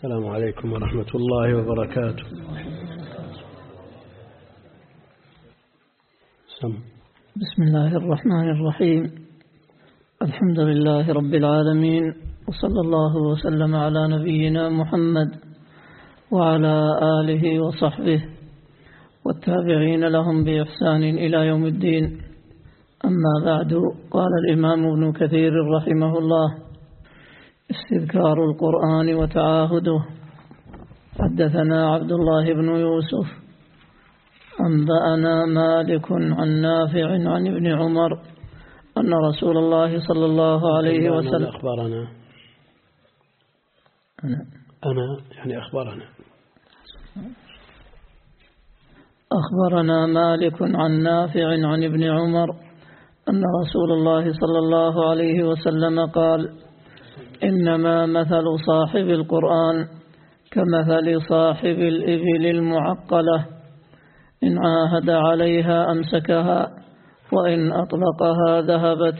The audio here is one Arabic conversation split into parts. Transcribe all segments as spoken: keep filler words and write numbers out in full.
السلام عليكم ورحمة الله وبركاته. سم. بسم الله الرحمن الرحيم. الحمد لله رب العالمين، وصلى الله وسلم على نبينا محمد وعلى آله وصحبه والتابعين لهم بإحسان إلى يوم الدين. أما بعد، قال الإمام ابن كثير رحمه الله: استذكار القرآن وتعاهده. حدثنا عبد الله بن يوسف أنبأنا مالك عن نافع عن ابن عمر أن رسول الله صلى الله عليه وسلم أخبرنا أنا, أنا يعني أخبرنا أخبرنا مالك عن نافع عن ابن عمر أن رسول الله صلى الله عليه وسلم قال: إنما مثل صاحب القرآن كمثل صاحب الإبل المعقلة، إن عاهد عليها أمسكها وإن أطلقها ذهبت.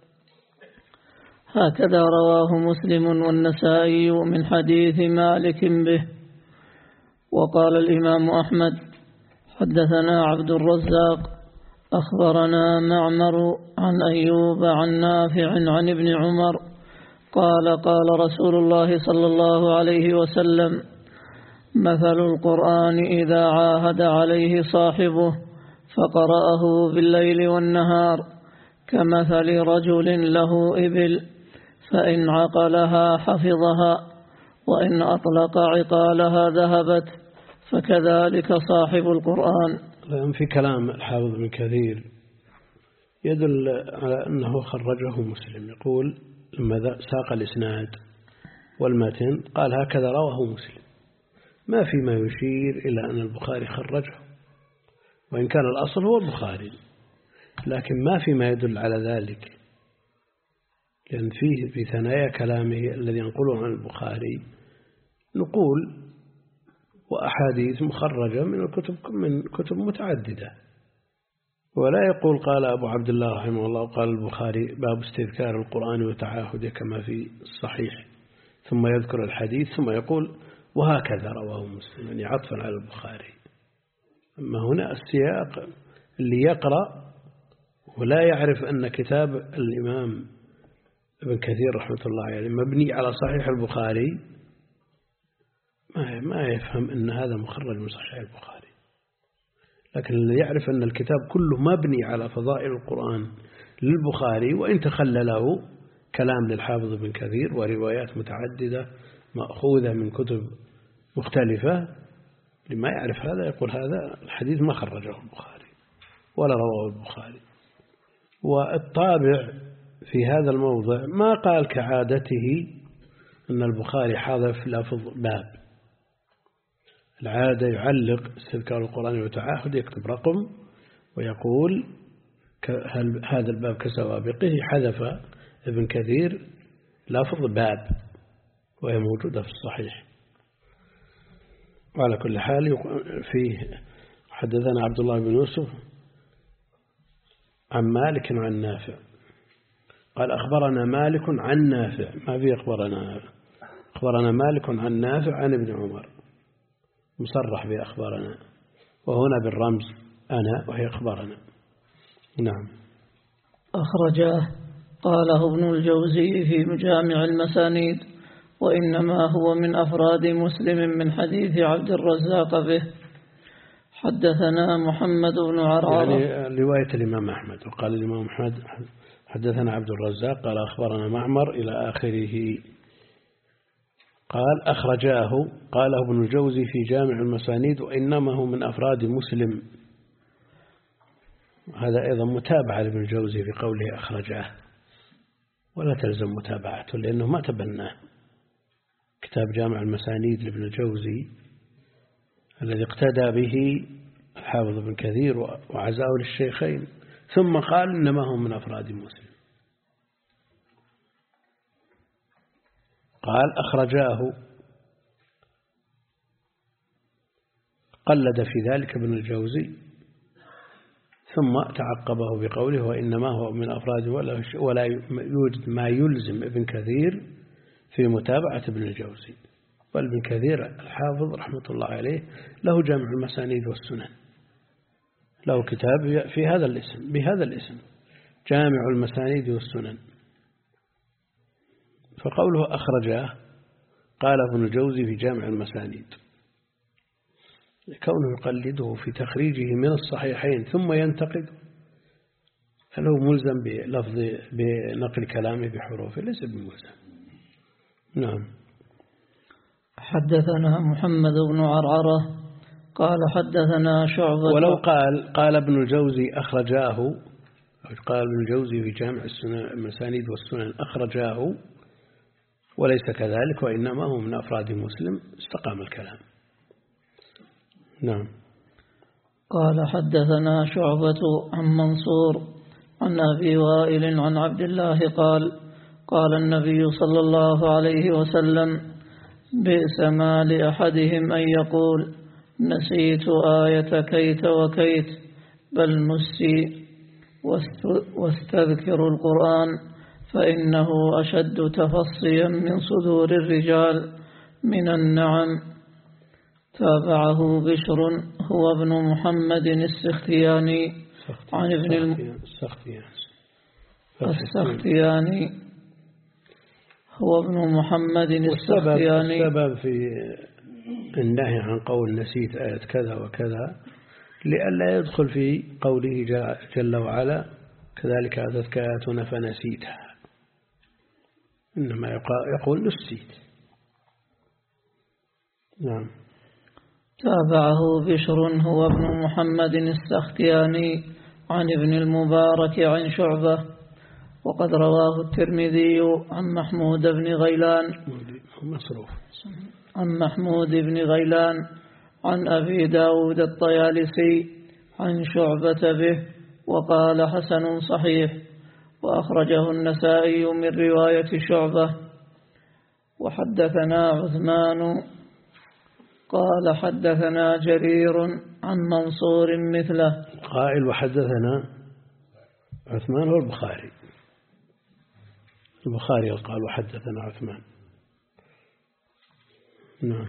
هكذا رواه مسلم والنسائي من حديث مالك به. وقال الإمام أحمد: حدثنا عبد الرزاق أخبرنا معمر عن أيوب عن نافع عن ابن عمر قال: قال رسول الله صلى الله عليه وسلم: مثل القرآن إذا عاهد عليه صاحبه فقرأه بالليل والنهار كمثل رجل له إبل، فإن عقلها حفظها وإن أطلق عقالها ذهبت، فكذلك صاحب القرآن. في كلام الحافظ بن كثير يدل على أنه خرجه مسلم. يقول لما ساق الإسناد والمتن قال: هكذا رواه مسلم، ما في ما يشير إلى أن البخاري خرجه، وإن كان الأصل هو البخاري، لكن ما في ما يدل على ذلك، لأن فيه في ثنايا كلامه الذي ينقله عن البخاري نقول وأحاديث مخرجة من الكتب من كتب متعددة، ولا يقول قال أبو عبد الله رحمه الله قال البخاري باب استذكار القرآن وتعاهده كما في الصحيح، ثم يذكر الحديث ثم يقول وهكذا رواه مسلم، يعني عطفا على البخاري. أما هنا السياق اللي يقرأ ولا يعرف أن كتاب الإمام ابن كثير رحمة الله عليه يعني مبني على صحيح البخاري ما يفهم أن هذا مخرج من صحيح البخاري، لكن اللي يعرف أن الكتاب كله مبني على فضائل القرآن للبخاري، وإن تخلله كلام للحافظ ابن كثير وروايات متعددة مأخوذة من كتب مختلفة، لما يعرف هذا يقول هذا الحديث ما خرجه البخاري ولا رواه البخاري. والطابع في هذا الموضع ما قال كعادته أن البخاري حذف لفظ باب، العادة يعلق استذكار القرآن وتعاهد، يكتب رقم ويقول هل هذا الباب كسوابقه، حذف ابن كثير لفظ باب وهي موجودة في الصحيح. وعلى كل حال فيه حدثنا عبد الله بن يوسف عن مالك عن نافع قال: أخبرنا مالك عن نافع، ما في أخبرنا أخبرنا مالك عن نافع عن ابن عمر، مصرح بأخبارنا، وهنا بالرمز أنا وهي أخبارنا. نعم. أخرجاه قاله ابن الجوزي في مجامع المسانيد، وإنما هو من أفراد مسلم من حديث عبد الرزاق به. حدثنا محمد بن عرعرة يعني رواية الإمام أحمد، وقال الإمام أحمد حدثنا عبد الرزاق قال أخبرنا معمر إلى آخره. قال أخرجاه قاله ابن الجوزي في جامع المسانيد، وإنما هو من أفراد مسلم. هذا أيضا متابعة لابن الجوزي في قوله أخرجاه، ولا تلزم متابعته لأنه ما تبناه. كتاب جامع المسانيد لابن الجوزي الذي اقتدى به الحافظ ابن كثير وعزاه للشيخين، ثم قال إنما هو من أفراد مسلم. قال أخرجاه، قلد في ذلك ابن الجوزي، ثم تعقبه بقوله وإنما هو من أفراد، ولا يوجد ما يلزم ابن كثير في متابعة ابن الجوزي. وابن كثير الحافظ رحمة الله عليه له جامع المسانيد والسنن، له كتاب في هذا الاسم بهذا الاسم جامع المسانيد والسنن. فقوله أخرجاه قال ابن الجوزي في جامع المسانيد، كونه يقلده في تخريجه من الصحيحين ثم ينتقد، هل هو ملزم بلفظ بنقل كلامه بحروفه؟ ليس بملزم. نعم. حدثنا محمد بن عرعرة قال حدثنا شعبة. ولو قال قال ابن الجوزي أخرجاه، قال ابن الجوزي في جامع المسانيد والسنن أخرجاه وليس كذلك وإنما هو من أفراد مسلم، استقام الكلام. نعم. قال حدثنا شعبة عن منصور عن أبي وائل عن عبد الله قال قال النبي صلى الله عليه وسلم بئس ما لأحدهم أن يقول نسيت آية كيت وكيت، بل نسي واستذكر القرآن فإنه أشد تفصيا من صدور الرجال من النعم. تابعه بشر هو ابن محمد السختياني عن ابن السختياني هو ابن محمد السختياني. السبب في النهي عن قول نسيت آية كذا وكذا لئلا يدخل في قوله جل وعلا كذلك أتتك آياتنا فنسيتها، إنما يقول نسيت. نعم. تابعه بشر هو ابن محمد السختياني عن ابن المبارك عن شعبة، وقد رواه الترمذي عن محمود بن غيلان مصروف عن محمود بن غيلان عن أبي داود الطيالسي عن شعبة به وقال حسن صحيح، وأخرجه النسائي من رواية شعبة. وحدثنا عثمان قال حدثنا جرير عن منصور مثله. قائل وحدثنا عثمان هو البخاري، البخاري قال وحدثنا عثمان. نعم.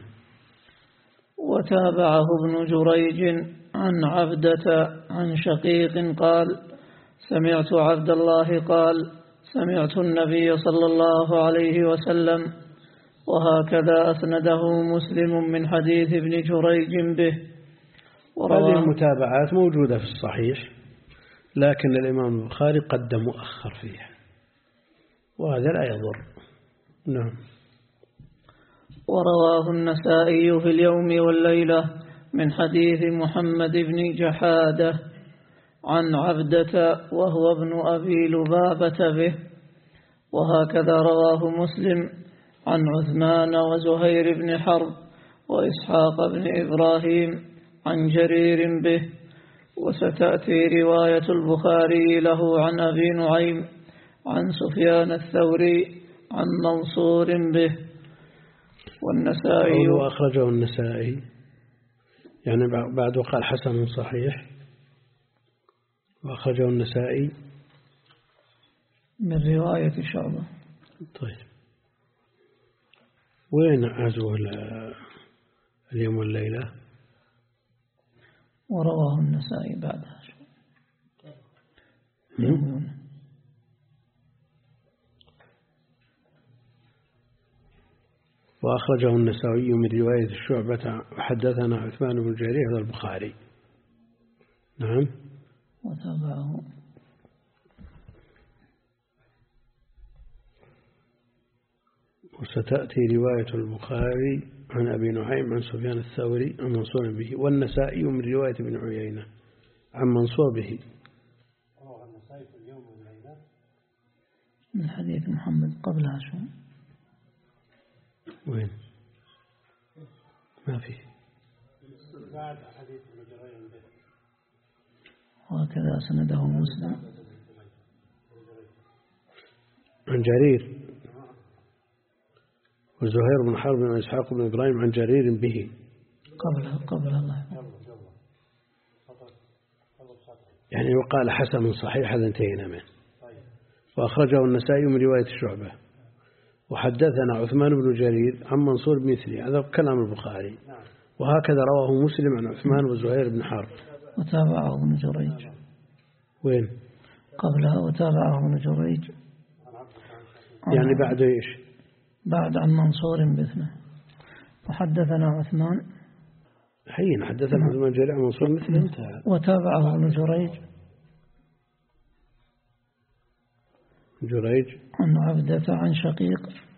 وتابعه ابن جريج عن عبدة عن شقيق قال سمعت عبد الله قال سمعت النبي صلى الله عليه وسلم، وهكذا أسنده مسلم من حديث ابن جريج به. هذه المتابعات موجودة في الصحيح، لكن الإمام البخاري قدم مؤخر فيها، وهذا لا يضر. نعم. ورواه النسائي في اليوم والليلة من حديث محمد بن جحادة عن عبدة وهو ابن أبي لبابة به. وهكذا رواه مسلم عن عثمان وزهير بن حرب وإسحاق بن إبراهيم عن جرير به. وستأتي رواية البخاري له عن أبي نعيم عن سفيان الثوري عن منصور به. والنسائي وأخرجه النسائي، يعني بعد قال حسن صحيح، وأخرجه النسائي من رواية شعبة. طيب، وين عزوه اليوم والليلة؟ ورواه النسائي بعدها. وأخرجه النسائي من رواية الشعبة وحدثنا عثمان بن جرير هذا البخاري. نعم. وتابعه وستأتي رواية البخاري عن أبي نعيم عن سفيان الثوري عن منصور به، والنسائي من رواية ابن عيينة عن منصور به. من حديث محمد قبلها شو؟ وين؟ ما فيه. وهكذا سنده مسلم عن جرير وزهير بن حرب وإسحاق بن إبراهيم عن جرير به قبل قبل الله، يعني وقال حسن صحيح، هذا انتهينا منه. وأخرجه النسائي من رواية الشعبة، وحدثنا عثمان بن جرير عن منصور بمثله، هذا كلام البخاري. وهكذا رواه مسلم عن عثمان وزهير بن حرب. وتابعه ابن جريج. وين؟ قبلها وتابعه ابن جريج. يعني بعد إيش؟ بعد عن منصور مثله. وحدثنا عثمان حين حدثنا عثمان جرير عن منصور مثله انتهى. وتابعه ابن جريج. جريج عن عبدة عن شقيق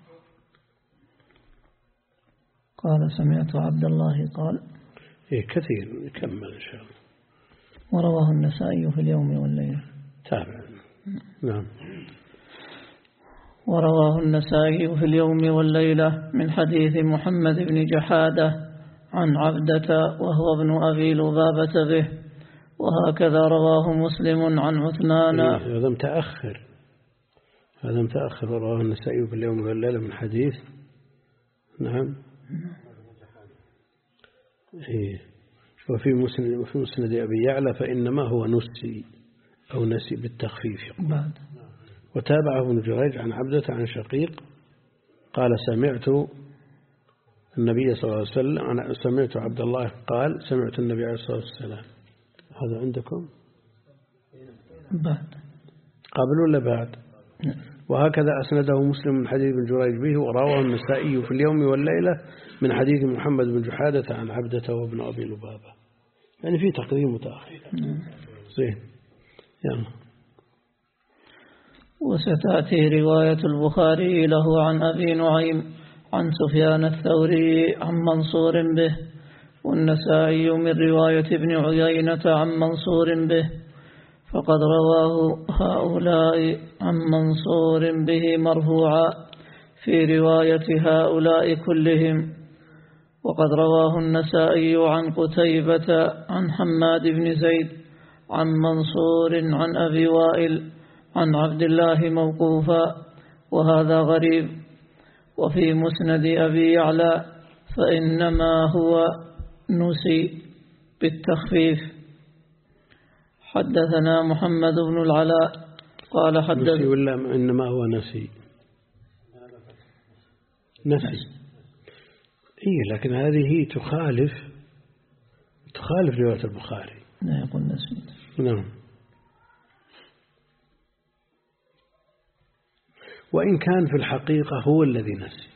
قال سمعت عبد الله قال. إيه كثير، نكمل إن شاء الله. ورواه النسائي في اليوم والليلة. تابع. نعم. ورواه النسائي في اليوم والليلة من حديث محمد بن جحادة عن عبدة وهو ابن أبي لبابة به. وهكذا رواه مسلم عن عثمان. إيه هذا متأخر، هذا متأخر. ورواه النسائي في اليوم والليلة من حديث. نعم. إيه. وفي مسند وفي مسند أبي يعلى فإنما هو نسي أو نسي بالتخفيف. بعد. وتابعه ابن جريج عن عبدة عن شقيق قال سمعت النبي صلى الله عليه وسلم، أنا سمعت عبد الله قال سمعت النبي عليه الصلاة والسلام. هذا عندكم بعد قبل ولا بعد؟ وهكذا أسنده مسلم من حديث ابن جريج به. ورواه النسائي في اليوم والليلة من حديث محمد بن جحادة عن عبدة وابن أبي لبابة. يعني في تقديم متأخر. زين. يلا. وستأتي رواية البخاري له عن أبي نعيم عن سفيان الثوري عن منصور به، والنسائي من رواية ابن عيينة عن منصور به، فقد رواه هؤلاء عن منصور به مرفوعا في رواية هؤلاء كلهم. وقد رواه النسائي عن قتيبة عن حماد بن زيد عن منصور عن أبي وائل عن عبد الله موقوفا، وهذا غريب. وفي مسند أبي يعلى فإنما هو نسي بالتخفيف. حدثنا محمد بن العلاء قال حدث نسي ولا إنما هو نسي؟ نسي. إيه لكن هذه تخالف تخالف رواية البخاري. لا يقول نسي. نعم. وإن كان في الحقيقة هو الذي نسي،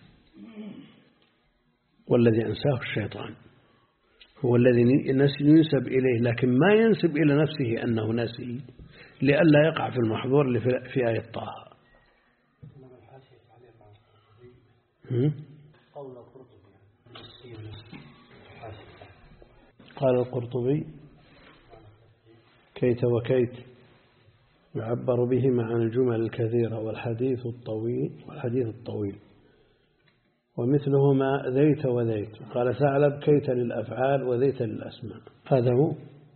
والذي أنساه الشيطان، هو الذي نسي ينسب إليه، لكن ما ينسب إلى نفسه أنه نسي لئلا يقع في المحظور اللي في آية طه. قال القرطبي كيت وكيت يعبر بهما عن الجمل الكثيرة والحديث الطويل والحديث الطويل ومثلهما ذيت وذيت. قال ثعلب كيت للأفعال وذيت للأسماء. هذا هو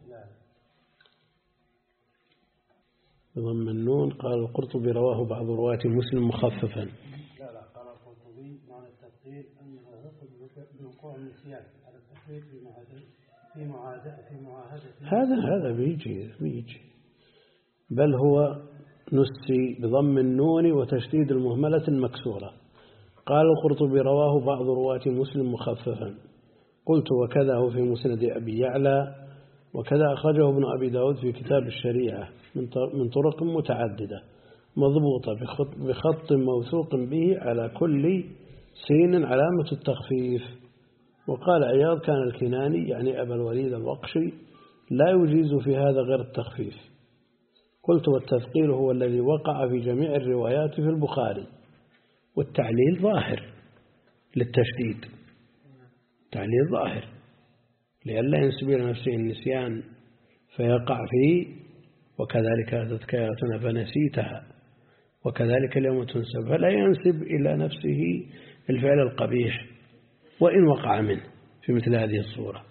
بضم النون. قال القرطبي رواه بعض رواة مسلم مخففا. لا لا قال القرطبي معنى التفصيل أنه يقصد بوقوع النسيان على التفصيل في معاهدة في معاهدة في معاهدة هذا هذا بيجي بيجي بل هو نسي بضم النون وتشديد المهملة المكسورة. قال القرطبي رواه بعض رواة مسلم مخففا. قلت وكذا هو في مسند أبي يعلى، وكذا أخرجه ابن أبي داود في كتاب الشريعة من طرق متعددة مضبوطة بخط موثوق به على كل سين علامة التخفيف. وقال عياض كان الكناني يعني أبا الوليد الوقشي لا يجيز في هذا غير التخفيف. قلت والتثقيل هو الذي وقع في جميع الروايات في البخاري، والتعليل ظاهر للتشديد، تعليل ظاهر لئلا ينسب إلى نفسه النسيان فيقع فيه. وكذلك أتتك آياتنا فنسيتها وكذلك اليوم تنسب، فلا ينسب إلى نفسه الفعل القبيح وإن وقع منه في مثل هذه الصورة.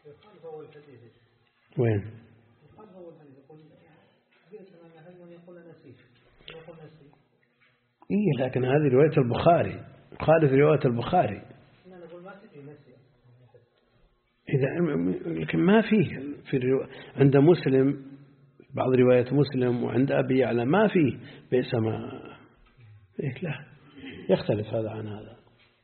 وين؟ إيه لكن هذه رواية البخاري خالف رواية البخاري. إذا لكن ما فيه في الرواية عند مسلم بعض رواية مسلم وعند أبي يعلى ما فيه بئس ما إيه لا يختلف هذا عن هذا.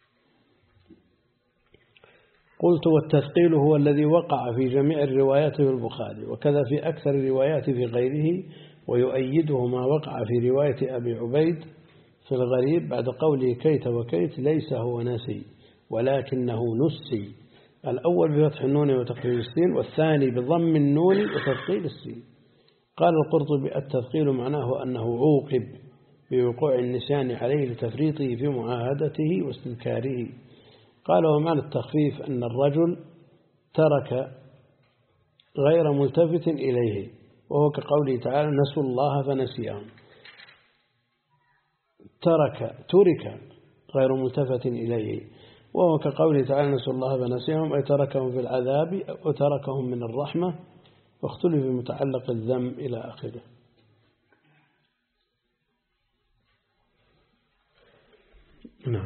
قلت والتثقيل هو الذي وقع في جميع الروايات في البخاري وكذا في أكثر الروايات في غيره، ويؤيده ما وقع في رواية أبي عبيد في الغريب بعد قوله كيت وكيت ليس هو نسي ولكنه نسي، الأول بفتح النون وتقليل السين والثاني بضم النون وتثقيل السين. قال القرطبي التثقيل معناه أنه عوقب بوقوع النسيان عليه لتفريطه في معاهدته واستنكاره. قال ومعنى التخفيف أن الرجل ترك غير ملتفت إليه، وهو كقوله تعالى نسوا الله فنسيهم. ترك ترك غير ملتفت إليه، وهو كقوله تعالى نسوا الله فنسيهم، أي تركهم في العذاب وتركهم من الرحمة، واختلف بمتعلق الذم إلى آخره. نعم.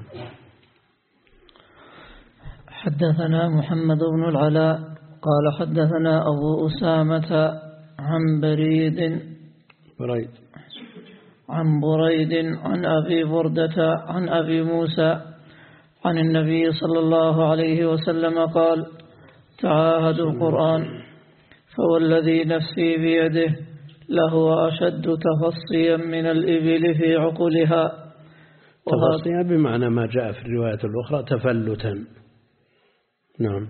حدثنا محمد بن العلاء قال حدثنا أبو أسامة عن بريد بريد عن بريد عن أبي بردة عن أبي موسى عن النبي صلى الله عليه وسلم قال تعاهدوا القرآن فوالذي نفسي بيده لهو أشد تفصيا من الإبل في عقلها. تفصيا بمعنى ما جاء في الرواية الأخرى تفلتا. نعم.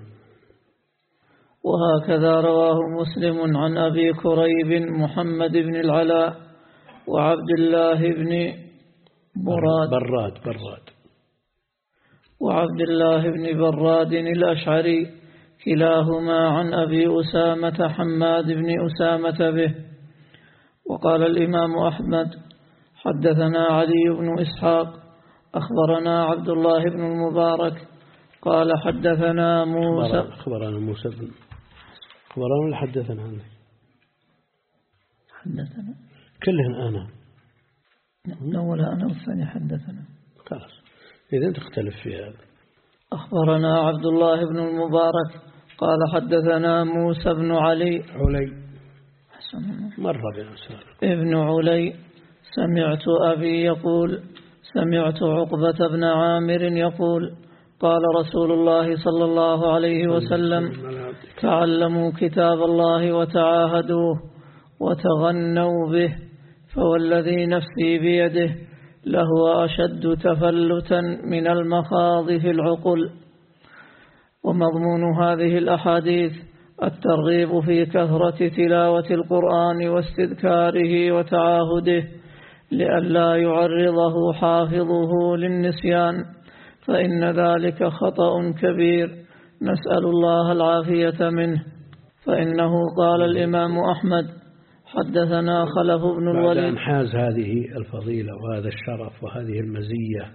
وهكذا رواه مسلم عن أبي كريب محمد بن العلاء وعبد الله بن براد براد براد وعبد الله بن براد الأشعري كلاهما عن أبي أسامة حماد بن أسامة به. وقال الإمام أحمد حدثنا علي بن إسحاق أخبرنا عبد الله بن المبارك قال حدثنا موسى أخبرنا موسى بن أخبرنا ولا حدثنا عنه حدثنا كلهن أنا الأول أنا والثاني حدثنا خلاص إذن تختلف في هذا. أخبرنا عبد الله بن المبارك قال حدثنا موسى بن علي علي مر بنا ابن علي سمعت أبي يقول سمعت عقبة بن عامر يقول قال رسول الله صلى الله عليه وسلم تعلموا كتاب الله وتعاهدوه وتغنوا به فوالذي نفسي بيده لهو أشد تفلتا من المخاض في العقل. ومضمون هذه الأحاديث الترغيب في كثرة تلاوة القرآن واستذكاره وتعاهده لئلا يعرضه حافظه للنسيان، فإن ذلك خطأ كبير نسأل الله العافية منه. فإنه قال الإمام أحمد حدثنا خلف بن الوليد بعد أن حاز هذه الفضيلة وهذا الشرف وهذه المزية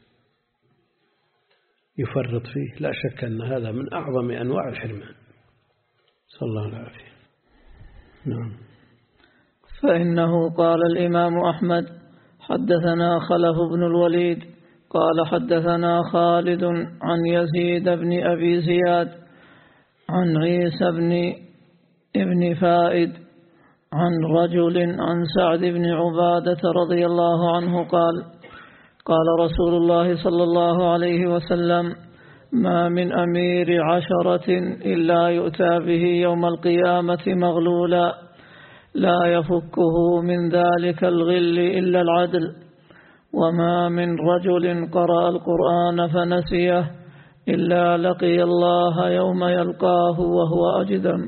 يفرط فيه، لا شك أن هذا من أعظم أنواع الحرمان، صلى الله العافية. نعم. فإنه قال الإمام أحمد حدثنا خلف بن الوليد قال حدثنا خالد عن يزيد بن أبي زياد عن عيسى بن ابن فائد عن رجل عن سعد بن عبادة رضي الله عنه قال قال رسول الله صلى الله عليه وسلم ما من أمير عشرة إلا يؤتى به يوم القيامة مغلولا لا يفكه من ذلك الغل إلا العدل، وما من رجل قرأ القرآن فنسيه إلا لقي الله يوم يلقاه وهو أجدم.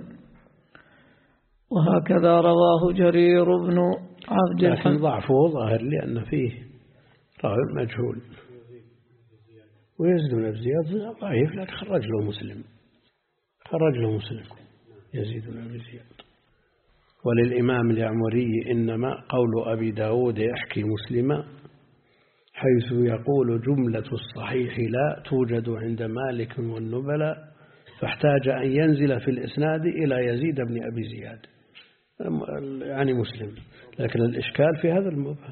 وهكذا رواه جرير بن عبد الحميد. لكن ضعفه ظاهر لأن فيه راوي مجهول، ويزيد بن أبي زياد ضعيف لكن خرج له مسلم خرج له مسلم يزيد بن أبي زياد. وللإمام اليعمري إنما قول أبي داود يحكي مسلما حيث يقول جملة الصحيح لا توجد عند مالك والنبلاء، فاحتاج أن ينزل في الإسناد إلى يزيد بن أبي زياد يعني مسلم، لكن الإشكال في هذا المبهم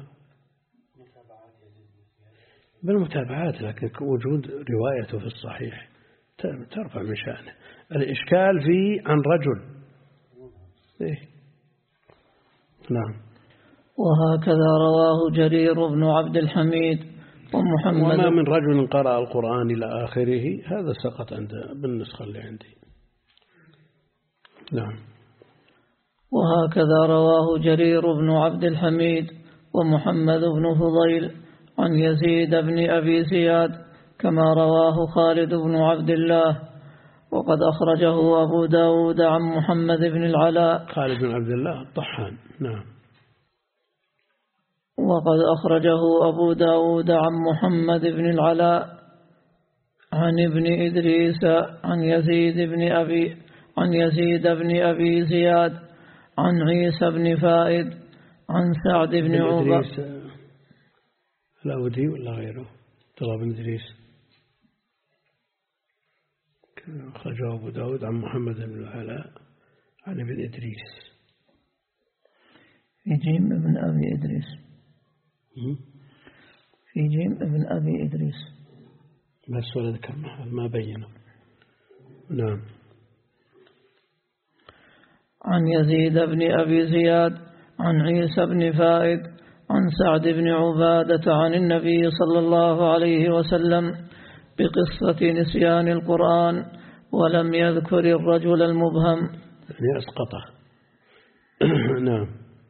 بالمتابعات، لكن وجود روايته في الصحيح ترفع من شأنه. الإشكال في عن رجل إيه؟ نعم. وهكذا رواه جرير بن عبد الحميد ومحمد وما من رجل قرأ القرآن إلى آخره هذا سقط عند بالنسخة اللي عندي. نعم. وهكذا رواه جرير بن عبد الحميد ومحمد بن فضيل عن يزيد بن أبي زياد كما رواه خالد بن عبد الله. وقد أخرجه أبو داود عن محمد بن العلاء. خالد بن عبد الله الطحان. نعم. وقد أخرجه أبو داود عن محمد بن العلاء عن ابن إدريس عن يزيد بن أبي عن يزيد بن أبي زياد عن عيسى بن فائد عن سعد بن عبادة. الأودي ولا غيره؟ طلاب بن إدريس أخرجه أبو داود عن محمد بن العلاء عن ابن إدريس. في جيم ابن أبي إدريس. في جيم ابن أبي إدريس بس ولا ذكر ما بينه. نعم. عن يزيد بن أبي زياد عن عيسى بن فائد عن سعد بن عبادة عن النبي صلى الله عليه وسلم بقصة نسيان القرآن ولم يذكر الرجل المبهم يعني أسقطه. نعم.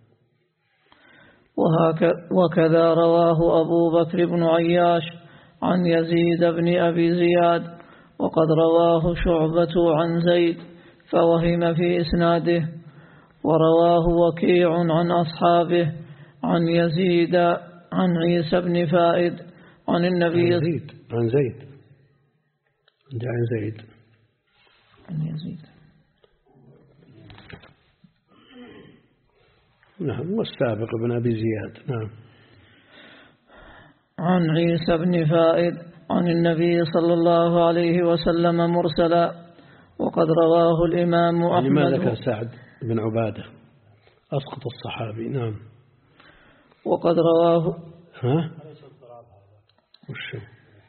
وكذا رواه أبو بكر بن عياش عن يزيد بن أبي زياد وقد رواه شعبة عن زيد فوهم في إسناده. ورواه وكيع عن أصحابه عن يزيد عن عيسى بن فائد عن النبي عن زيد عن زيد عن زيد عن يزيد. نعم. والسابق بن أبي زياد. نعم. عن عيسى بن فائد عن النبي صلى الله عليه وسلم مرسلا. وقد رواه الإمام أحمد. لماذا كان سعد بن عبادة أسقط الصحابي؟ نعم. وقد رواه ها وش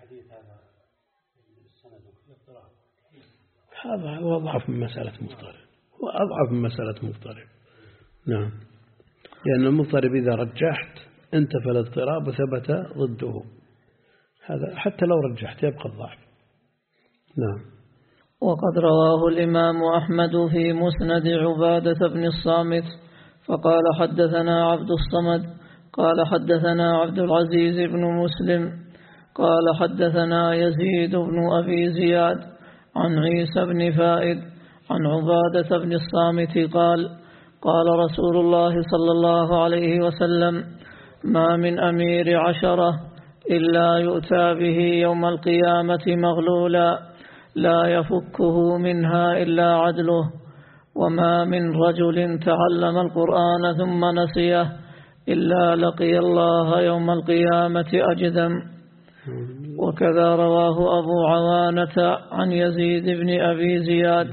هذا هو أضعف من مسألة مضطرب. هو أضعف من مسألة مضطرب. نعم. لأن المضطرب إذا رجحت انتفى الاضطراب وثبت ضده. هذا حتى لو رجحت يبقى الضعف. نعم. وقد رواه الإمام أحمد في مسند عبادة بن الصامت فقال حدثنا عبد الصمد قال حدثنا عبد العزيز بن مسلم قال حدثنا يزيد بن أبي زياد عن عيسى بن فائد عن عبادة بن الصامت قال قال رسول الله صلى الله عليه وسلم ما من أمير عشرة إلا يؤتى به يوم القيامة مغلولا لا يفكه منها إلا عدله وما من رجل تعلم القرآن ثم نسيه إلا لقي الله يوم القيامة أجذم. وكذا رواه أبو عوانة عن يزيد بن أبي زياد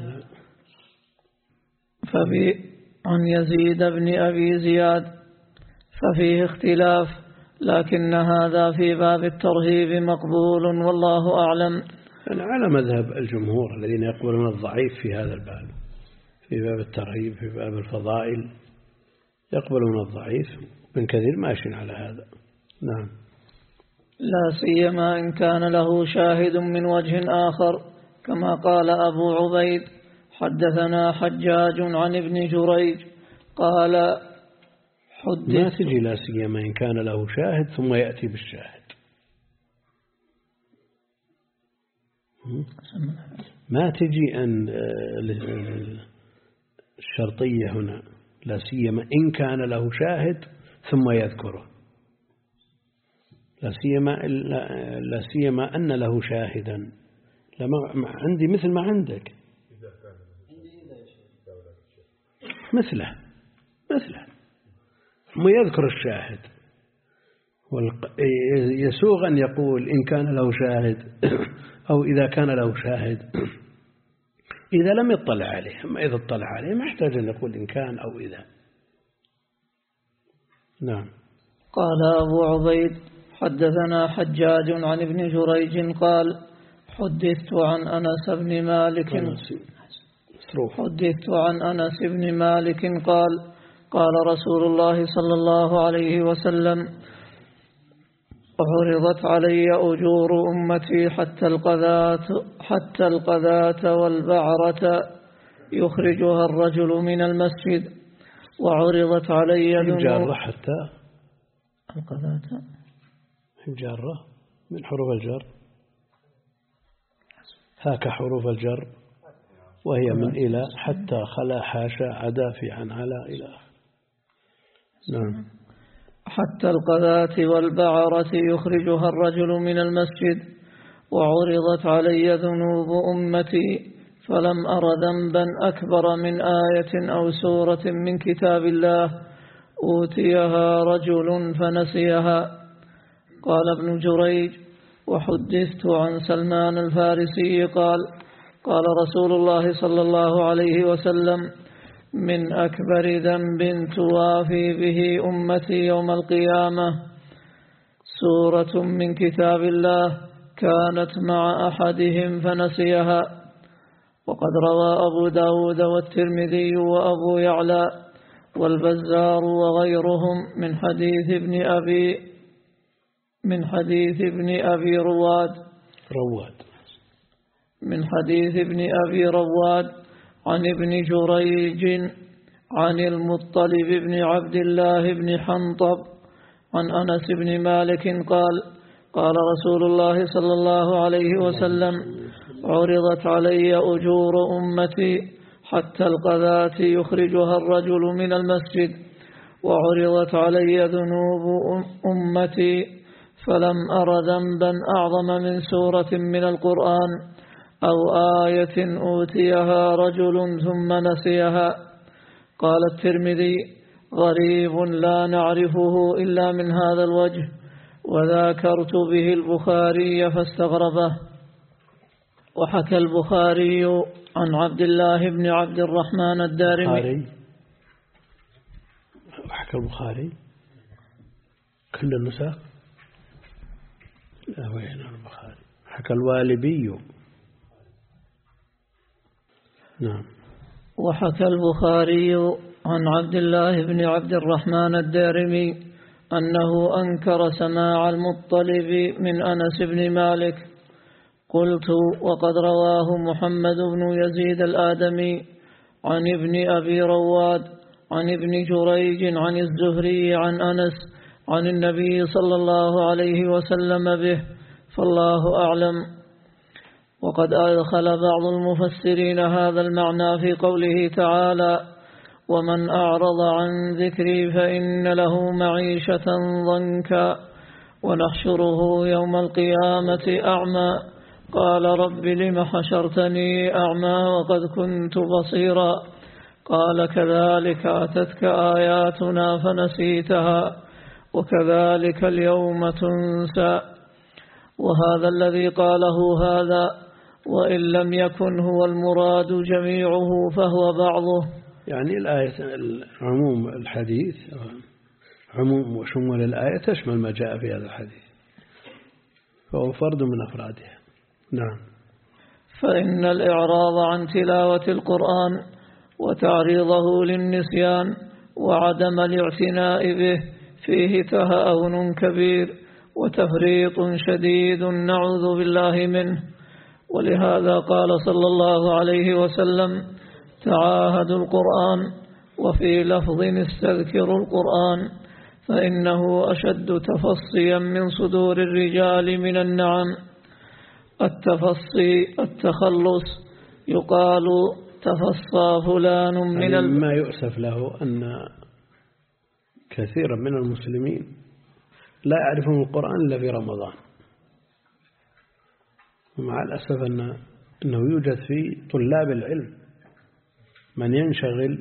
ففي عن يزيد بن أبي زياد ففيه اختلاف لكن هذا في باب الترهيب مقبول والله أعلم. أنا على مذهب الجمهور الذين يقولون الضعيف في هذا الباب في باب الترهيب في باب الفضائل يقبلون الضعيف. ابن كثير ماشي على هذا. نعم. لا سيما إن كان له شاهد من وجه آخر كما قال أبو عبيد حدثنا حجاج عن ابن جريج قال حدث. ما تجي لا سيما إن كان له شاهد ثم يأتي بالشاهد. ما تجي أن الشرطية هنا لا سيما إن كان له شاهد ثم يذكره. لا سيما لا سيما أن له شاهدا. لما عندي مثل ما عندك مثله مثله ثم يذكر الشاهد. يسوغ أن يقول إن كان له شاهد أو إذا كان له شاهد إذا لم يطلع عليه. أما إذا اطلع عليه ما يحتاج أن يقول إن كان أو إذا. نعم. قال أبو عبيد حدثنا حجاج عن ابن جريج قال حدثت عن أنس بن مالك حدثت عن أنس بن مالك قال قال رسول الله صلى الله عليه وسلم عرضت علي أجور أمتي حتى القذاة حتى القذاة والبعرة يخرجها الرجل من المسجد، وعرضت علي ذنوب حتى القذاة جارة من حروف الجر، هاك حروف الجر وهي من إلى حتى خلا حاشا عدا في عن على إلى آخره. نعم. حتى القذاة والبعرة يخرجها الرجل من المسجد، وعرضت علي ذنوب أمتي فلم أر ذنبا أكبر من آية أو سورة من كتاب الله أوتيها رجل فنسيها. قال ابن جريج: وحدثت عن سلمان الفارسي قال: قال رسول الله صلى الله عليه وسلم: من أكبر ذنب توافي به أمتي يوم القيامة سورة من كتاب الله كانت مع أحدهم فنسيها. وقد روى أبو داود والترمذي وأبو يعلى والبزار وغيرهم من حديث ابن أبي من حديث ابن أبي رواد رواد من حديث ابن أبي رواد عن ابن جريج عن المطلب بن عبد الله بن حنطب عن أنس بن مالك قال: قال رسول الله صلى الله عليه وسلم: عرضت علي أجور أمتي حتى القذاة يخرجها الرجل من المسجد، وعرضت علي ذنوب أمتي فلم أر ذنبا أعظم من سورة من القرآن أو آية أوتيها رجل ثم نسيها. قال الترمذي: غريب لا نعرفه إلا من هذا الوجه، وذاكرت به البخاري فاستغربه. وحكى البخاري عن عبد الله بن عبد الرحمن الدارمي. وحكى البخاري كل النساء لا وين البخاري حكى الوالبي. نعم. وحكى البخاري عن عبد الله بن عبد الرحمن الدارمي أنه أنكر سماع المطلب من أنس بن مالك. قلت: وقد رواه محمد بن يزيد الآدمي عن ابن أبي رواد عن ابن جريج عن الزهري عن أنس عن النبي صلى الله عليه وسلم به، فالله أعلم. وقد أدخل بعض المفسرين هذا المعنى في قوله تعالى: ومن أعرض عن ذكري فإن له معيشة ضنكا ونحشره يوم القيامة أعمى قال رب لم حشرتني أعمى وقد كنت بصيرا قال كذلك أتتك آياتنا فنسيتها وكذلك اليوم تنسى. وهذا الذي قاله هذا وإن لم يكن هو المراد جميعه فهو بعضه. يعني الآية عموم الحديث عموم وشمول الآية تشمل ما جاء في هذا الحديث، فهو فرد من أفرادها. نعم. فإن الإعراض عن تلاوة القرآن وتعريضه للنسيان وعدم الاعتناء به فيه تهاون كبير وتفريط شديد نعوذ بالله منه. ولهذا قال صلى الله عليه وسلم: تعاهدوا القرآن، وفي لفظ استذكروا القرآن فإنه أشد تفصيا من صدور الرجال من النعم. التفصي التخلص، يقال تفصى فلان من يعني ال... ما يؤسف له أن كثيرا من المسلمين لا يعرفون القرآن إلا في رمضان، ومع الأسف أن أنه يوجد في طلاب العلم من ينشغل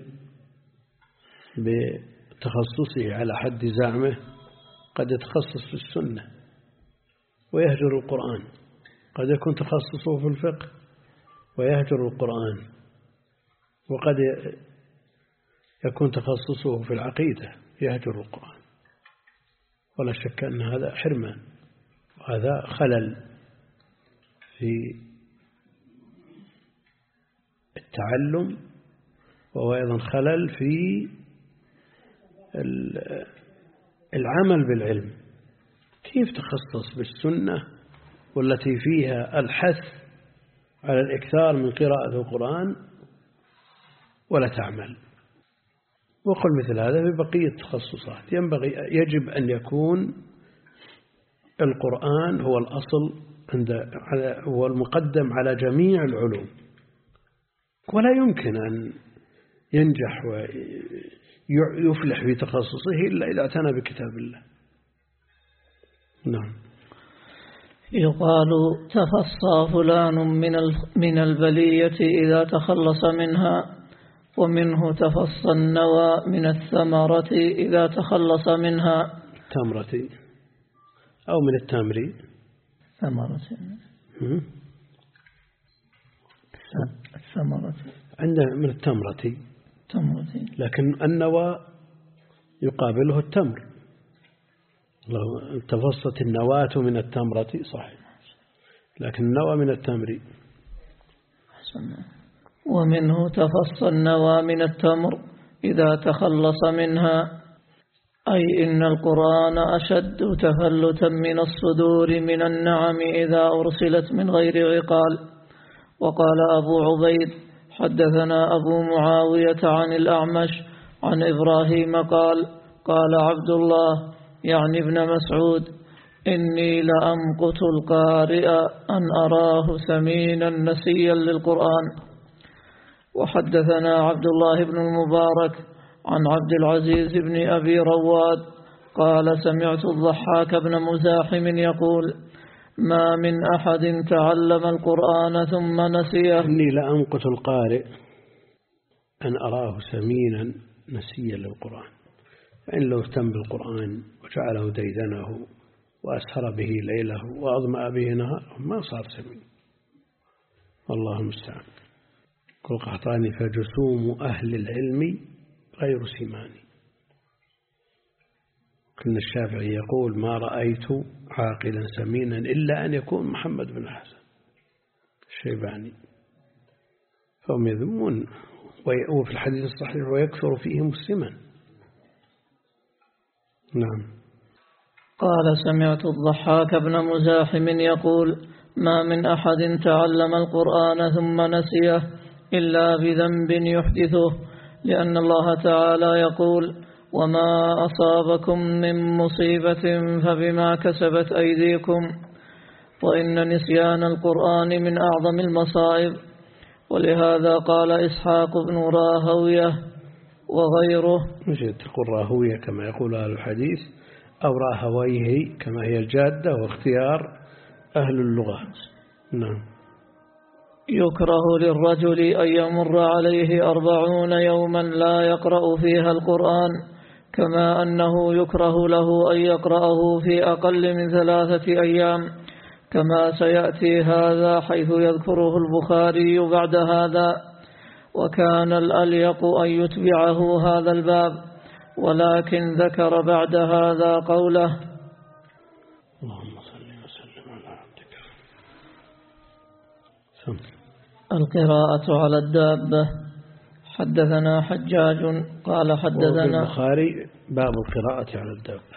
بتخصصه على حد زعمه، قد يتخصص في السنة ويهجر القرآن، قد يكون تخصصه في الفقه ويهجر القرآن، وقد يكون تخصصه في العقيدة يهجر القرآن. ولا شك أن هذا حرمان، وهذا خلل في التعلم، وهو أيضا خلل في العمل بالعلم. كيف تخصص بالسنة والتي فيها الحث على الإكثار من قراءة القرآن ولا تعمل؟ وقل مثل هذا في بقية التخصصات. ينبغي يجب أن يكون القرآن هو الأصل عند هو المقدم على جميع العلوم، ولا يمكن أن ينجح ويفلح في تخصصه إلا إذا اعتنى بكتاب الله. نعم. يقال تفصى فلان من من البلية إذا تخلص منها، ومنه تفصى النوى من الثمرة إذا تخلص منها. التمرة أو من التمر ثمرة الثمرة عندنا من التمرة تمرة، لكن النوى يقابله التمر. لو تفصت النواة من التمرة صحيح، لكن النوى من التمر. ومنه تفصى النوى من التمر إذا تخلص منها، أي إن القرآن أشد تفلتا من الصدور من النعم إذا أرسلت من غير عقال. وقال أبو عبيد حدثنا أبو معاوية عن الأعمش عن إبراهيم قال قال عبد الله يعني ابن مسعود إني لأمقت القارئ أن أراه ثمينا نسيا للقرآن. وحدثنا عبد الله بن المبارك عن عبد العزيز بن أبي رواد قال سمعت الضحاك بن مزاحم يقول ما من أحد تعلم القرآن ثم نسيه. إني لأمقت القارئ أن أراه ثمينا نسيا للقرآن، يعني لو اهتم بالقرآن وجعله ديدنه وأسهر به ليله وأظمأ به نهاره ما صار سمين. والله المستعان. قل قحطاني فجسوم أهل العلم غير سماني. كن الشافعي يقول ما رأيت عاقلا سمينا إلا أن يكون محمد بن الحسن الشيباني. فهم يذمون، وفي الحديث الصحيح ويكثر فيه مسلما. نعم. قال سمعت الضحاك بن مزاحم يقول ما من أحد تعلم القرآن ثم نسيه إلا بذنب يحدثه، لأن الله تعالى يقول وما أصابكم من مصيبة فبما كسبت أيديكم، وإن نسيان القرآن من أعظم المصائب. ولهذا قال إسحاق بن راهوية وغيره مش تقول راهوية كما يقول أهل الحديث أو راهويه كما هي الجادة واختيار أهل اللغة. نعم. يكره للرجل أن يمر عليه أربعون يوما لا يقرأ فيها القرآن، كما أنه يكره له أن يقرأه في أقل من ثلاثة أيام، كما سيأتي هذا حيث يذكره البخاري بعد هذا. وكان الأليق أن يتبعه هذا الباب، ولكن ذكر بعد هذا قوله اللهم صل وسلم على عبدك. القراءة على الدابة. حدثنا حجاج قال حدثنا البخاري باب القراءة على الدابة.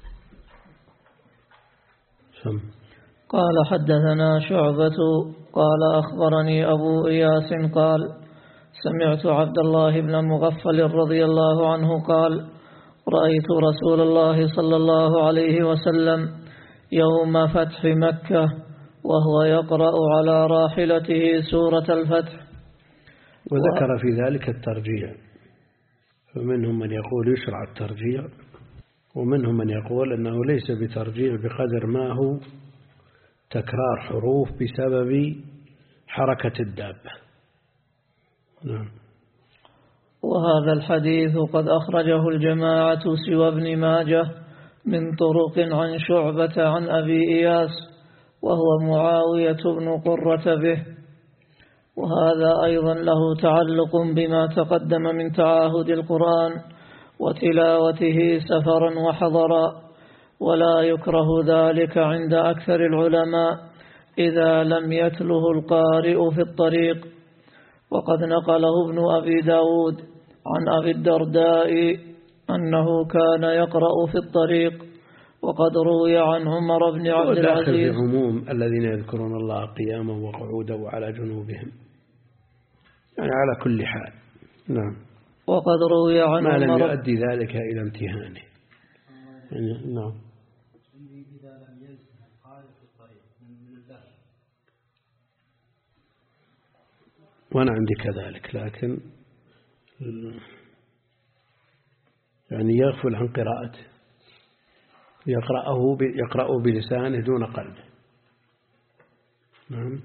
سم. قال حدثنا شعبة قال أخبرني أبو إياس قال سمعت عبد الله بن مغفل رضي الله عنه قال رأيت رسول الله صلى الله عليه وسلم يوم فتح مكة وهو يقرأ على راحلته سورة الفتح. وذكر في ذلك الترجيع، فمنهم من يقول يشرع الترجيع، ومنهم من يقول أنه ليس بترجيع بقدر ما هو تكرار حروف بسبب حركة الدابة. نعم. وهذا الحديث قد أخرجه الجماعة سوى ابن ماجه من طرق عن شعبة عن أبي إياس وهو معاوية بن قرة به. وهذا أيضا له تعلق بما تقدم من تعاهد القرآن وتلاوته سفرا وحضرا، ولا يكره ذلك عند أكثر العلماء إذا لم يتله القارئ في الطريق. وقد نقله ابن أبي داود عن أبي الدرداء أنه كان يقرأ في الطريق وقد روي عن عمر بن عبد العزيز في عموم الذين يذكرون الله قياما وقعودا وعلى جنوبهم، يعني على كل حال. نعم. وقد روي عن ما لم عمر يؤدي ذلك إلى امتهانه. يعني نعم. وأنا عندي كذلك، لكن يعني يغفل عن قراءته، يقرأه يقرأه بلسانه دون قلبه. نعم.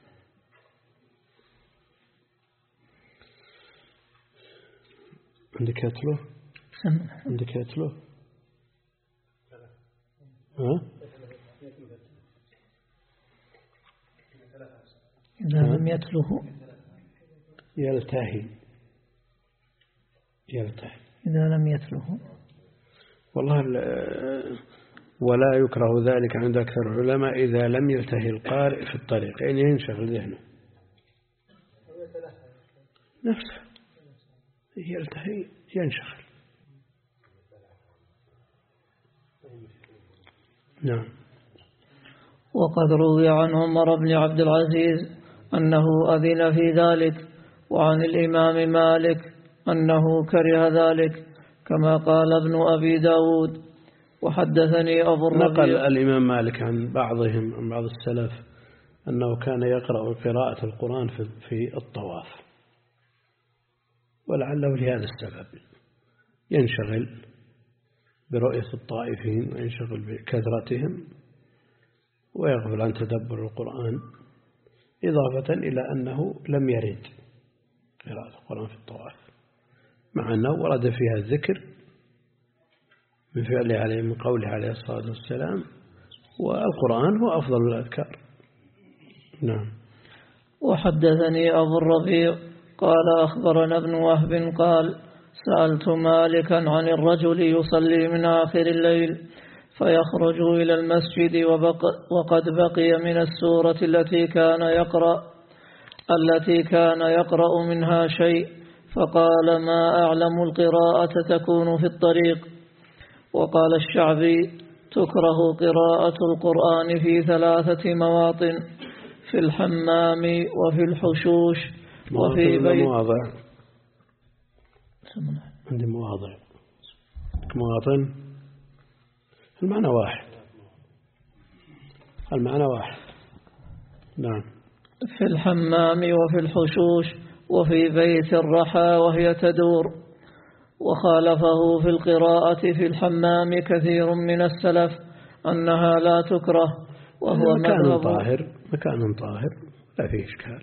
عندك يتلو؟ عندك يتلو؟ ها؟ إذا لم يتله يلتهي يلتهي إذا لم يتله. والله ولا يكره ذلك عند أكثر العلماء إذا لم يلتهي القارئ في الطريق، يعني ينشغل ذهنه نفسه، يلتهي ينشغل. نعم. وقد روي عن عمر بن عبد العزيز أنه أذن في ذلك، وعن الإمام مالك أنه كره ذلك كما قال ابن أبي داود. وحدثني أبو الربيع، نقل الإمام مالك عن بعضهم عن بعض السلف أنه كان يقرأ قراءة القرآن في الطواف، ولعله لهذا السبب، ينشغل برؤية الطائفين وينشغل بكثرتهم ويغفل عن تدبر القرآن، إضافة إلى أنه لم يرد قراءة القرآن في الطواف، مع أنه ورد فيها الذكر من فعله عليه من قوله عليه الصلاة والسلام، والقرآن هو أفضل الأذكار. نعم. وحدثني أبو الربيع قال أخبرنا ابن وهب قال سألت مالكا عن الرجل يصلي من آخر الليل فيخرج إلى المسجد وقد بقي من السورة التي كان يقرأ التي كان يقرأ منها شيء، فقال ما أعلم القراءة تكون في الطريق. وقال الشعبي تكره قراءة القرآن في ثلاثة مواطن: في الحمام وفي الحشوش وفي بيت. مواضع عندي مواضع مواطن المعنى واحد، المعنى واحد. نعم. في الحمام وفي الحشوش وفي بيت الرحى وهي تدور. وخالفه في القراءة في الحمام كثير من السلف أنها لا تكره، وهو مكان طاهر، مكان طاهر لا فيه إشكال.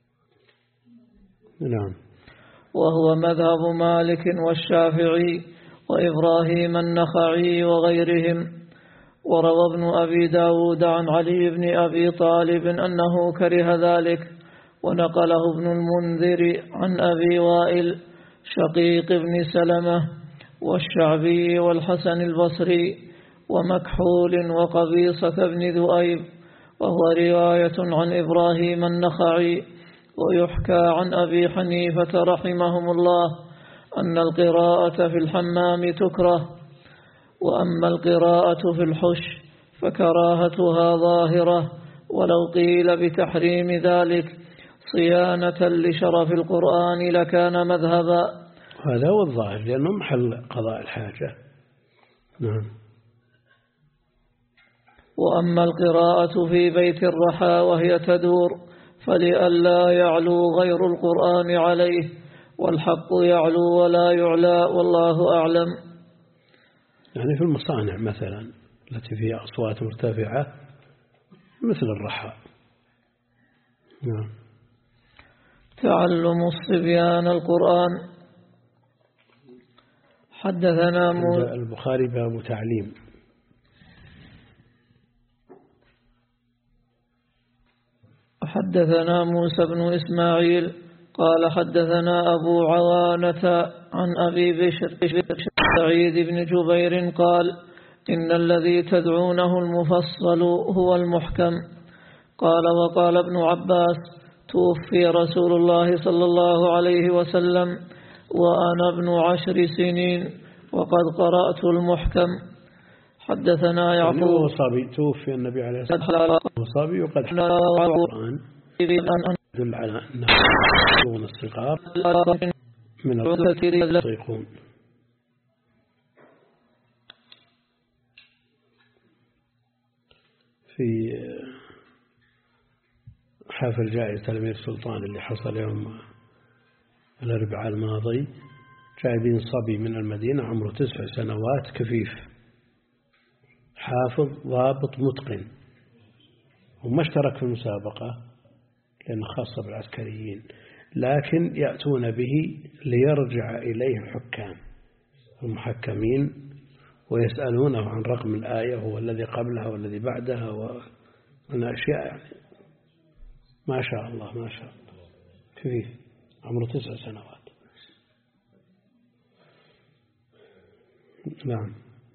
نعم. وهو مذهب مالك والشافعي وإبراهيم النخعي وغيرهم. وروى ابن أبي داود عن علي بن أبي طالب أنه كره ذلك، ونقله ابن المنذر عن أبي وائل شقيق بن سلمة والشعبي والحسن البصري ومكحول وقبيصة بن ذؤيب، وهو رواية عن إبراهيم النخعي. ويحكى عن أبي حنيفة رحمهم الله أن القراءة في الحمام تكره، وأما القراءة في الحش فكراهتها ظاهرة، ولو قيل بتحريم ذلك صيانة لشرف القرآن لكان مذهبا. هذا هو الظاهر، لأنه محل قضاء الحاجة. نعم. وأما القراءة في بيت الرحى وهي تدور فلئلا يعلو غير القرآن عليه، والحق يعلو ولا يعلى، والله أعلم. يعني في المصانع مثلا التي فيها أصوات مرتفعة مثل الرحى. نعم. تعلم الصبيان القرآن. حدثنا موسى البخاري باب تعليم. حدثنا موسى بن إسماعيل قال حدثنا أبو عوانة عن أبي بشر سعيد بن جبير قال إن الذي تدعونه المفصل هو المحكم. قال وقال ابن عباس توفي رسول الله صلى الله عليه وسلم وأنا ابن عشر سنين وقد قرأت المحكم. حدثنا يعقوب هو صبي توفي النبي عليه الصلاة والسلام هو صبي وقد حفظ القرآن يدل على أنه يكون الصغار من الصيقون. في حفل جائزة الأمير سلطان اللي حصل يوم الأربعاء الماضي جايبين صبي من المدينة عمره تسع سنوات كفيف حافظ ضابط متقن وما اشترك في المسابقة لأنه خاصة بالعسكريين، لكن يأتون به ليرجع إليه الحكام المحكمين ويسألونه عن رقم الآية هو الذي قبلها والذي بعدها وأن أشياء يعني ما شاء الله ما شاء الله كفيف عمره تسع سنوات. نعم.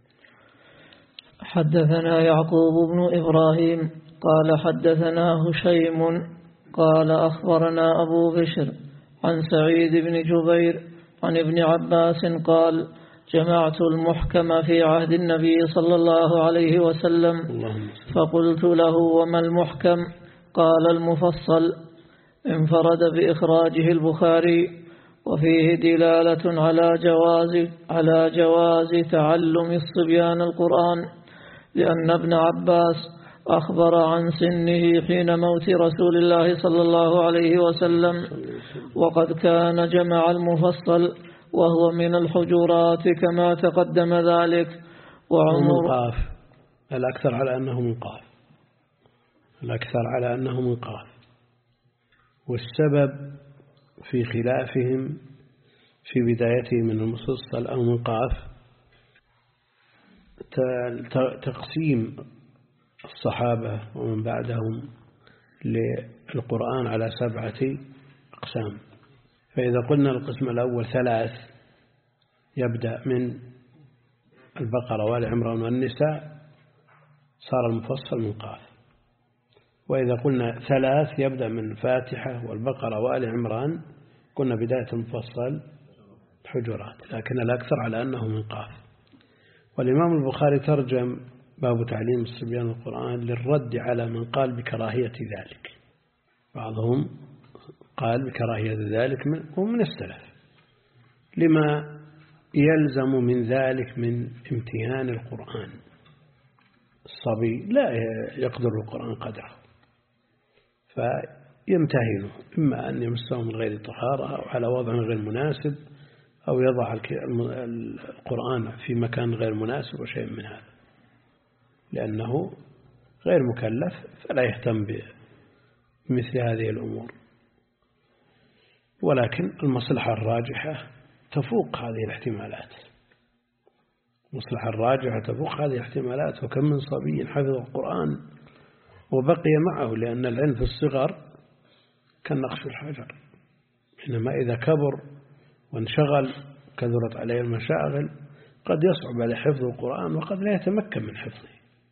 حدثنا يعقوب بن إبراهيم قال حدثنا هشيم قال أخبرنا أبو بشر عن سعيد بن جبير عن ابن عباس قال جمعت المحكم في عهد النبي صلى الله عليه وسلم فقلت له وما المحكم؟ قال المفصل. انفرد بإخراجه البخاري وفيه دلالة على جواز على جواز تعلم الصبيان القرآن لأن ابن عباس أخبر عن سنه حين موت رسول الله صلى الله عليه وسلم وقد كان جمع المفصل وهو من الحجرات كما تقدم ذلك. وعمر قاف الأكثر على أنه من قاف الأكثر على أنه من قاف والسبب في خلافهم في بدايته من المفصل أو من قاف تقسيم الصحابة ومن بعدهم للقرآن على سبعة أقسام. فإذا قلنا القسم الأول ثلاث يبدأ من البقرة وآل عمران والنساء صار المفصل من قاف، وإذا قلنا ثلاث يبدأ من الفاتحة والبقرة وآل عمران قلنا بداية المفصل حجرات، لكن الأكثر على أنه من قاف. والإمام البخاري ترجم باب تعليم الصبيان القرآن للرد على من قال بكراهية ذلك، بعضهم قال بكراهية ذلك ومن السلف لما يلزم من ذلك من امتهان القرآن. الصبي لا يقدر القرآن قدره فيمتهنه، إما أن يمسه من غير طهارة أو على وضع غير مناسب أو يضع القرآن في مكان غير مناسب وشيء من هذا، لأنه غير مكلف فلا يهتم بمثل هذه الأمور. ولكن المصلحة الراجحة تفوق هذه الاحتمالات، المصلحة الراجحة تفوق هذه الاحتمالات. وكم من صبي حفظ القرآن وبقي معه، لأن العلم في الصغر كالنقش في الحجر، إنما إذا كبر وانشغل كثرت عليه المشاغل قد يصعب عليه حفظ القرآن وقد لا يتمكن من حفظه.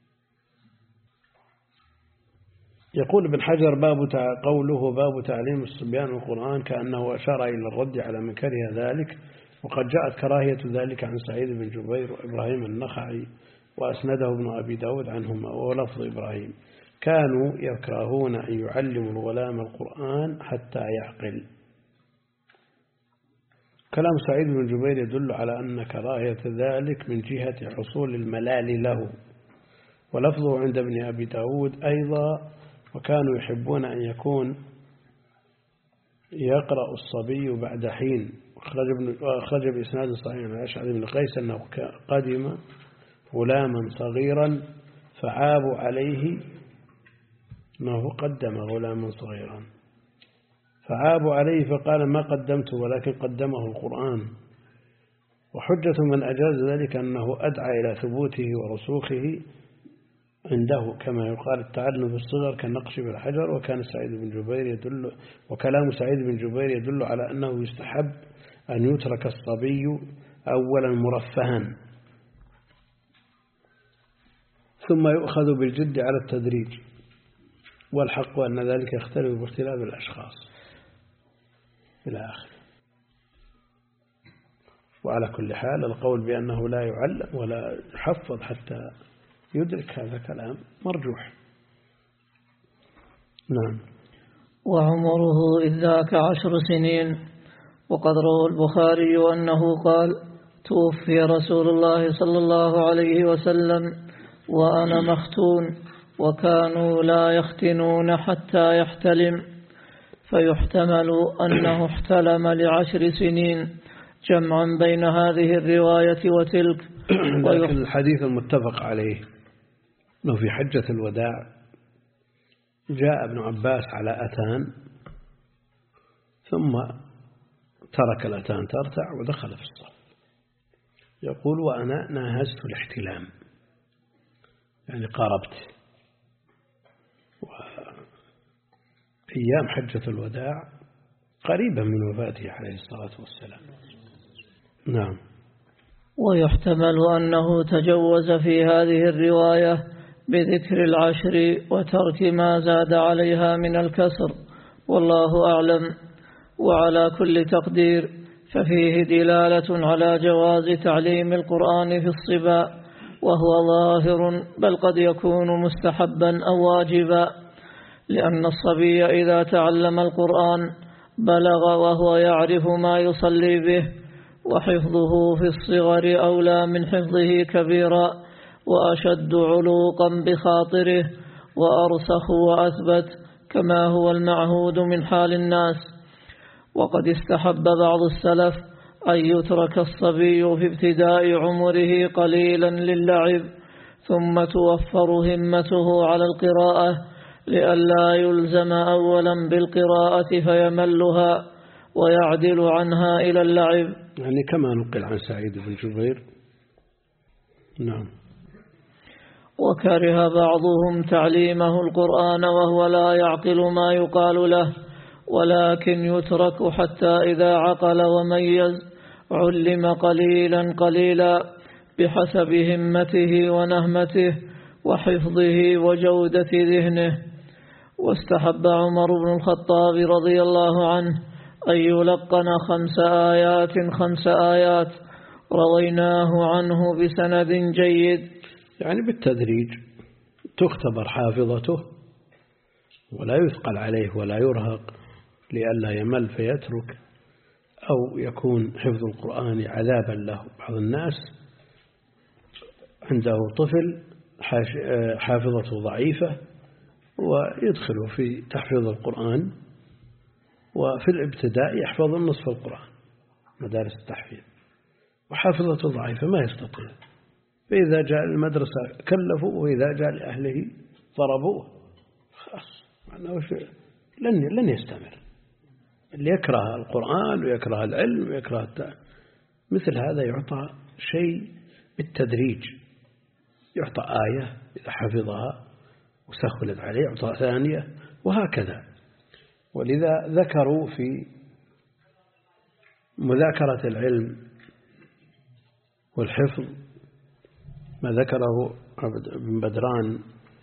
يقول ابن حجر باب قوله باب تعليم الصبيان القرآن كأنه أشار إلى الرد على من كره ذلك، وقد جاءت كراهية ذلك عن سعيد بن جبير وإبراهيم النخعي وأسنده ابن أبي داود عنهما ولفظ إبراهيم كانوا يكرهون أن يعلموا الغلام القرآن حتى يعقل. كلام سعيد بن جبير يدل على أن كراهية ذلك من جهة حصول الملال له، ولفظه عند ابن أبي داود أيضا وكانوا يحبون أن يكون يقرأ الصبي بعد حين. وأخرج بإسناد صحيح عن أشعث بن قيس أنه قدم غلاما صغيرا فعابوا عليه أنه قدم غلاما صغيرا فعابوا عليه فقال ما قدمته ولكن قدمه القرآن. وحجة من أجاز ذلك أنه أدعى إلى ثبوته ورسوخه عنده، كما يقال التعلم في الصغر كالنقش بالحجر. وكان سعيد بن جبير يدل وكلام سعيد بن جبير يدل على أنه يستحب أن يترك الصبي أولا مرفها ثم يؤخذ بالجد على التدريج، والحق أن ذلك يختلف باختلاف الأشخاص إلى آخر. وعلى كل حال القول بأنه لا يعلم ولا يحفظ حتى يدرك هذا كلام مرجوح. نعم. وعمره إذ ذاك عشر سنين. وقد روى البخاري أنه قال: توفي رسول الله صلى الله عليه وسلم وأنا مختون، وكانوا لا يختنون حتى يحتلم، فيحتمل أنه احتلم لعشر سنين، جمعا بين هذه الرواية وتلك. لكن الحديث المتفق عليه أنه في حجة الوداع جاء ابن عباس على أتان ثم ترك الأتان ترتع ودخل في الصف، يقول: وأنا ناهزت الاحتلام، يعني قاربت. وأيام حجة الوداع قريبا من وفاته عليه الصلاة والسلام. نعم. ويحتمل أنه تجوز في هذه الرواية بذكر العشر وترك ما زاد عليها من الكسر، والله أعلم. وعلى كل تقدير ففيه دلالة على جواز تعليم القرآن في الصبا، وهو ظاهر، بل قد يكون مستحبا أو واجبا، لأن الصبي إذا تعلم القرآن بلغ وهو يعرف ما يصلي به، وحفظه في الصغر أولى من حفظه كبيرا، وأشد علوقا بخاطره، وأرسخ وأثبت، كما هو المعهود من حال الناس. وقد استحب بعض السلف أن يترك الصبي في ابتداء عمره قليلا للعب، ثم توفر همته على القراءة، لئلا يلزم أولا بالقراءة فيملها ويعدل عنها إلى اللعب، يعني كما نقل عن سعيد بن جبير. نعم. وكره بعضهم تعليمه القرآن وهو لا يعقل ما يقال له، ولكن يترك حتى إذا عقل وميز علم قليلا قليلا بحسب همته ونهمته وحفظه وجودة ذهنه. واستحب عمر بن الخطاب رضي الله عنه أن يلقن خمس آيات خمس آيات، رويناه عنه بسند جيد، يعني بالتدريج تختبر حافظته ولا يثقل عليه ولا يرهق لئلا يمل فيترك، أو يكون حفظ القرآن عذابا له. بعض الناس عنده طفل حافظته ضعيفة ويدخله في تحفيظ القرآن، وفي الابتداء يحفظ النصف القرآن مدارس التحفيظ، وحافظته ضعيفة ما يستطيع، فإذا جاء المدرسة كلفوا، وإذا جاء لأهله ضربوه، خلاص لن لن يستمر. اللي يكره القرآن ويكره العلم ويكره التعلم مثل هذا يعطى شيء بالتدريج، يعطى آية إذا حفظها وسهلت عليه يعطى ثانية، وهكذا. ولذا ذكروا في مذاكرة العلم والحفظ ما ذكره ابن بدران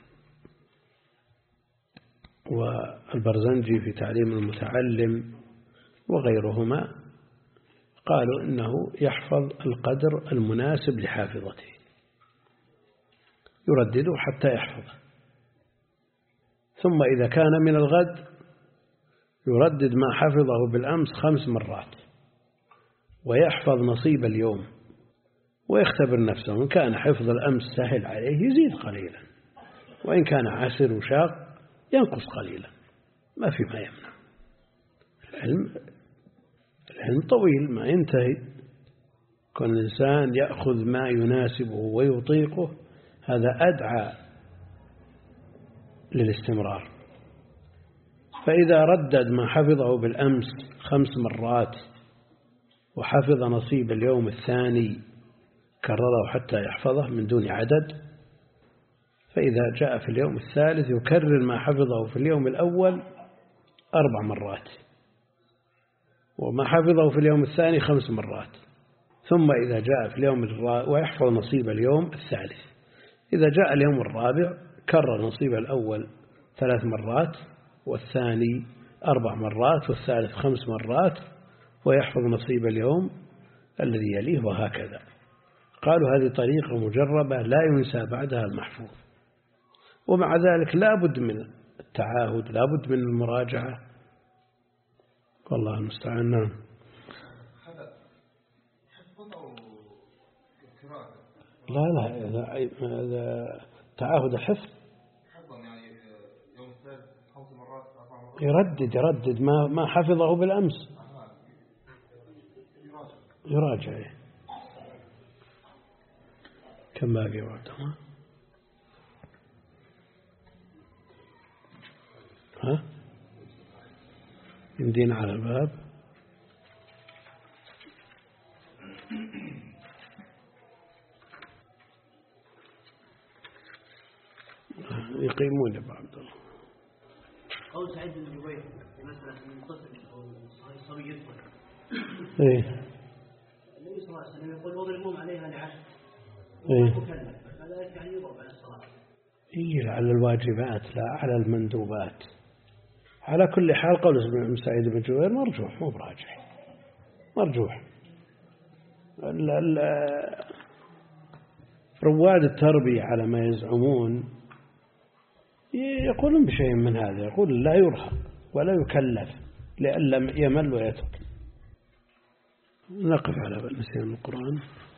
والبرزنجي في تعليم المتعلم وغيرهما، قالوا إنه يحفظ القدر المناسب لحافظته، يردده حتى يحفظه، ثم إذا كان من الغد يردد ما حفظه بالأمس خمس مرات، ويحفظ نصيب اليوم، ويختبر نفسه، إن كان حفظ الأمس سهل عليه يزيد قليلا، وإن كان عسر وشاق ينقص قليلا، ما في ما يمنع. العلم العلم طويل ما ينتهي، كل إنسان يأخذ ما يناسبه ويطيقه، هذا أدعى للاستمرار. فإذا ردد ما حفظه بالأمس خمس مرات وحفظ نصيب اليوم الثاني كرره حتى يحفظه من دون عدد، فإذا جاء في اليوم الثالث يكرر ما حفظه في اليوم الأول أربع مرات، وما حفظه في اليوم الثاني خمس مرات، ثم إذا جاء في اليوم الرابع ويحفظ نصيب اليوم الثالث، إذا جاء اليوم الرابع كرر نصيب الأول ثلاث مرات، والثاني أربع مرات، والثالث خمس مرات، ويحفظ نصيب اليوم الذي يليه، وهكذا. قالوا هذه طريقة مجربة لا ينسى بعدها المحفوظ، ومع ذلك لا بد من التعاهد، لا بد من المراجعة، والله المستعان. نعم. لا لا هذا تعاهد الحفظ، يردد يردد ما ما حفظه بالأمس يراجع. كم باقي وقتها؟ ها يمدينا على الباب. يقيمون يا أبو عبد الله. قول سعيد بن جبير في مسألة من طفل أو صبي يدخل. إيه. النبي صلى الله عليه وسلم يقول وضربهم عليها لعشر. إيه. مكلف هذا يعني يضرب على الصلاة. إيه على الواجبات لا على المندوبات. على كل حال قول ابن سعيد بن جبير مرجوح مو براجح، مرجوح. ال ال رواد التربية على ما يزعمون يقولون بشيء من هذا، يقول لا يرهق ولا يكلف لئلا يمل ويترك. نقف على نسيان القرآن.